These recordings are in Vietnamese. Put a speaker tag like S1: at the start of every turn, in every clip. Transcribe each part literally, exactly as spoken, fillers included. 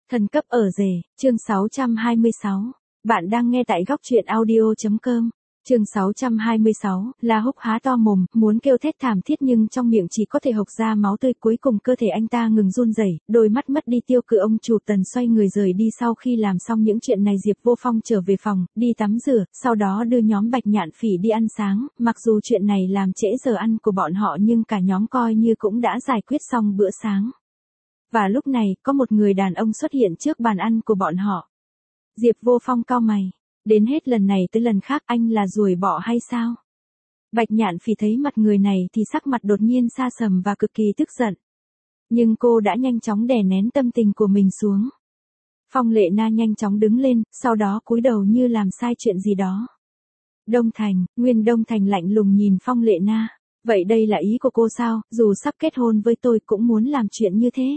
S1: Thần cấp ở rể, chương sáu trăm hai mươi sáu. Bạn đang nghe tại góc truyện audio.com. Chương sáu trăm hai mươi sáu, La Húc há to mồm, muốn kêu thét thảm thiết nhưng trong miệng chỉ có thể hộc ra máu tươi, cuối cùng cơ thể anh ta ngừng run rẩy, đôi mắt mất đi tiêu cự. Ông chủ Tần xoay người rời đi. Sau khi làm xong những chuyện này, Diệp Vô Phong trở về phòng, đi tắm rửa, sau đó đưa nhóm Bạch Nhạn Phỉ đi ăn sáng. Mặc dù chuyện này làm trễ giờ ăn của bọn họ nhưng cả nhóm coi như cũng đã giải quyết xong bữa sáng. Và lúc này, có một người đàn ông xuất hiện trước bàn ăn của bọn họ. Diệp Vô Phong cau mày. Đến hết lần này tới lần khác, anh là ruồi bọ hay sao? Bạch Nhạn Phỉ thấy mặt người này thì sắc mặt đột nhiên xa sầm và cực kỳ tức giận. Nhưng cô đã nhanh chóng đè nén tâm tình của mình xuống. Phong Lệ Na nhanh chóng đứng lên, sau đó cúi đầu như làm sai chuyện gì đó. Đông Thành, Nguyên Đông Thành lạnh lùng nhìn Phong Lệ Na. Vậy đây là ý của cô sao? Dù sắp kết hôn với tôi cũng muốn làm chuyện như thế.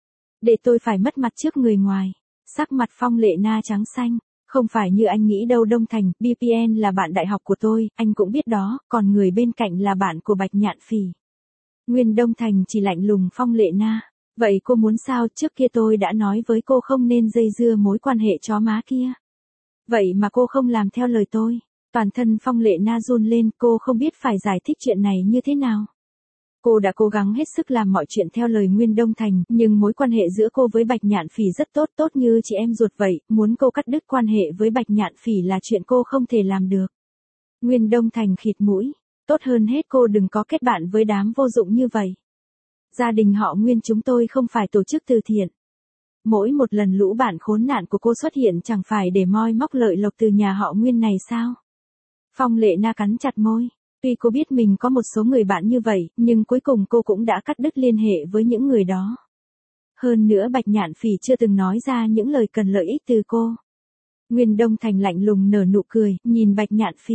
S1: Để tôi phải mất mặt trước người ngoài. Sắc mặt Phong Lệ Na trắng xanh. Không phải như anh nghĩ đâu Đông Thành, bê pê en là bạn đại học của tôi, anh cũng biết đó, còn người bên cạnh là bạn của Bạch Nhạn Phỉ. Nguyên Đông Thành chỉ lạnh lùng Phong Lệ Na. Vậy cô muốn sao? Trước kia tôi đã nói với cô không nên dây dưa mối quan hệ chó má kia. Vậy mà cô không làm theo lời tôi. Toàn thân Phong Lệ Na run lên, cô không biết phải giải thích chuyện này như thế nào. Cô đã cố gắng hết sức làm mọi chuyện theo lời Nguyên Đông Thành, nhưng mối quan hệ giữa cô với Bạch Nhạn Phỉ rất tốt, tốt như chị em ruột vậy, muốn cô cắt đứt quan hệ với Bạch Nhạn Phỉ là chuyện cô không thể làm được. Nguyên Đông Thành khịt mũi, tốt hơn hết cô đừng có kết bạn với đám vô dụng như vậy. Gia đình họ Nguyên chúng tôi không phải tổ chức từ thiện. Mỗi một lần lũ bạn khốn nạn của cô xuất hiện chẳng phải để moi móc lợi lộc từ nhà họ Nguyên này sao? Phong Lệ Na cắn chặt môi. Tuy cô biết mình có một số người bạn như vậy, nhưng cuối cùng cô cũng đã cắt đứt liên hệ với những người đó. Hơn nữa Bạch Nhạn Phỉ chưa từng nói ra những lời cần lợi ích từ cô. Nguyên Đông Thành lạnh lùng nở nụ cười, nhìn Bạch Nhạn Phỉ.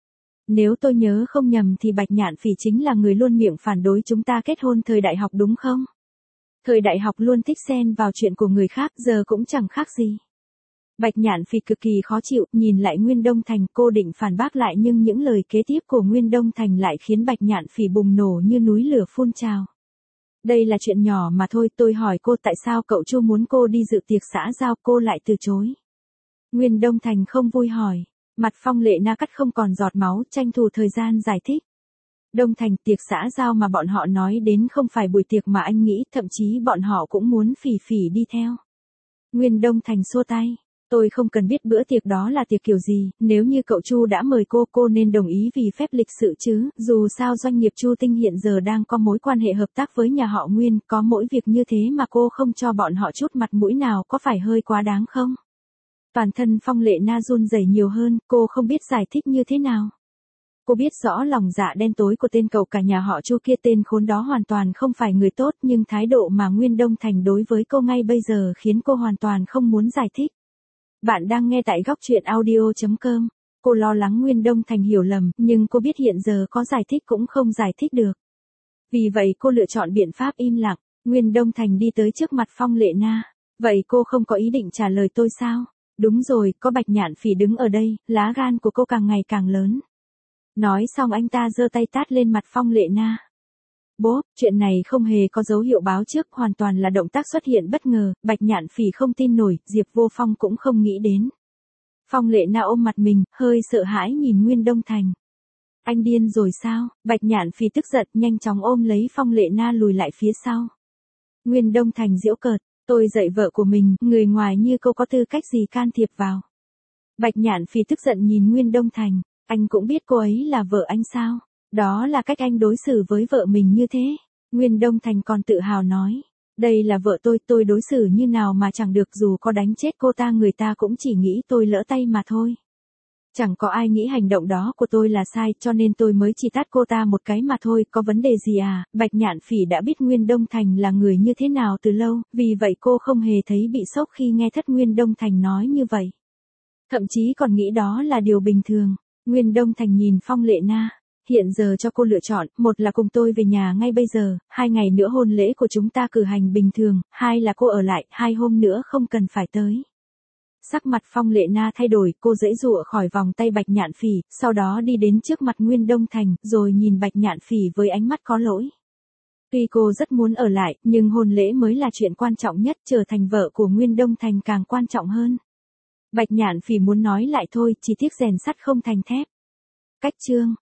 S1: Nếu tôi nhớ không nhầm thì Bạch Nhạn Phỉ chính là người luôn miệng phản đối chúng ta kết hôn thời đại học đúng không? Thời đại học luôn thích xen vào chuyện của người khác, giờ cũng chẳng khác gì. Bạch Nhạn Phỉ cực kỳ khó chịu, nhìn lại Nguyên Đông Thành, cô định phản bác lại nhưng những lời kế tiếp của Nguyên Đông Thành lại khiến Bạch Nhạn Phỉ bùng nổ như núi lửa phun trào. Đây là chuyện nhỏ mà thôi, tôi hỏi cô tại sao cậu Chu muốn cô đi dự tiệc xã giao, cô lại từ chối. Nguyên Đông Thành không vui hỏi, mặt Phong Lệ Na cắt không còn giọt máu, tranh thủ thời gian giải thích. Đông Thành, tiệc xã giao mà bọn họ nói đến không phải buổi tiệc mà anh nghĩ, thậm chí bọn họ cũng muốn Phỉ Phỉ đi theo. Nguyên Đông Thành xua tay. Tôi không cần biết bữa tiệc đó là tiệc kiểu gì, nếu như cậu Chu đã mời cô, cô nên đồng ý vì phép lịch sự chứ, dù sao doanh nghiệp Chu Tinh hiện giờ đang có mối quan hệ hợp tác với nhà họ Nguyên, có mỗi việc như thế mà cô không cho bọn họ chút mặt mũi nào có phải hơi quá đáng không? Toàn thân Phong Lệ Na run rẩy nhiều hơn, cô không biết giải thích như thế nào. Cô biết rõ lòng dạ đen tối của tên cậu cả nhà họ Chu kia, tên khốn đó hoàn toàn không phải người tốt, nhưng thái độ mà Nguyên Đông Thành đối với cô ngay bây giờ khiến cô hoàn toàn không muốn giải thích. Bạn đang nghe tại góc truyện audio.com. Cô lo lắng Nguyên Đông Thành hiểu lầm, nhưng cô biết hiện giờ có giải thích cũng không giải thích được. Vì vậy cô lựa chọn biện pháp im lặng. Nguyên Đông Thành đi tới trước mặt Phong Lệ Na. Vậy cô không có ý định trả lời tôi sao? Đúng rồi, có Bạch Nhạn Phỉ đứng ở đây, lá gan của cô càng ngày càng lớn. Nói xong anh ta giơ tay tát lên mặt Phong Lệ Na. Bố, chuyện này không hề có dấu hiệu báo trước, hoàn toàn là động tác xuất hiện bất ngờ, Bạch Nhạn Phỉ không tin nổi, Diệp Vô Phong cũng không nghĩ đến. Phong Lệ Na ôm mặt mình, hơi sợ hãi nhìn Nguyên Đông Thành. Anh điên rồi sao? Bạch Nhạn Phỉ tức giận, nhanh chóng ôm lấy Phong Lệ Na lùi lại phía sau. Nguyên Đông Thành giễu cợt, tôi dạy vợ của mình, người ngoài như cô có tư cách gì can thiệp vào? Bạch Nhạn Phỉ tức giận nhìn Nguyên Đông Thành, anh cũng biết cô ấy là vợ anh sao? Đó là cách anh đối xử với vợ mình như thế. Nguyên Đông Thành còn tự hào nói. Đây là vợ tôi, tôi đối xử như nào mà chẳng được, dù có đánh chết cô ta người ta cũng chỉ nghĩ tôi lỡ tay mà thôi. Chẳng có ai nghĩ hành động đó của tôi là sai, cho nên tôi mới chỉ tát cô ta một cái mà thôi, có vấn đề gì à? Bạch Nhạn Phỉ đã biết Nguyên Đông Thành là người như thế nào từ lâu, vì vậy cô không hề thấy bị sốc khi nghe thất Nguyên Đông Thành nói như vậy. Thậm chí còn nghĩ đó là điều bình thường. Nguyên Đông Thành nhìn Phong Lệ Na. Hiện giờ cho cô lựa chọn, một là cùng tôi về nhà ngay bây giờ, hai ngày nữa hôn lễ của chúng ta cử hành bình thường, hai là cô ở lại, hai hôm nữa không cần phải tới. Sắc mặt Phong Lệ Na thay đổi, cô giãy giụa khỏi vòng tay Bạch Nhạn Phỉ, sau đó đi đến trước mặt Nguyên Đông Thành, rồi nhìn Bạch Nhạn Phỉ với ánh mắt có lỗi. Tuy cô rất muốn ở lại, nhưng hôn lễ mới là chuyện quan trọng nhất, trở thành vợ của Nguyên Đông Thành càng quan trọng hơn. Bạch Nhạn Phỉ muốn nói lại thôi, chỉ tiếc rèn sắt không thành thép. Cách chương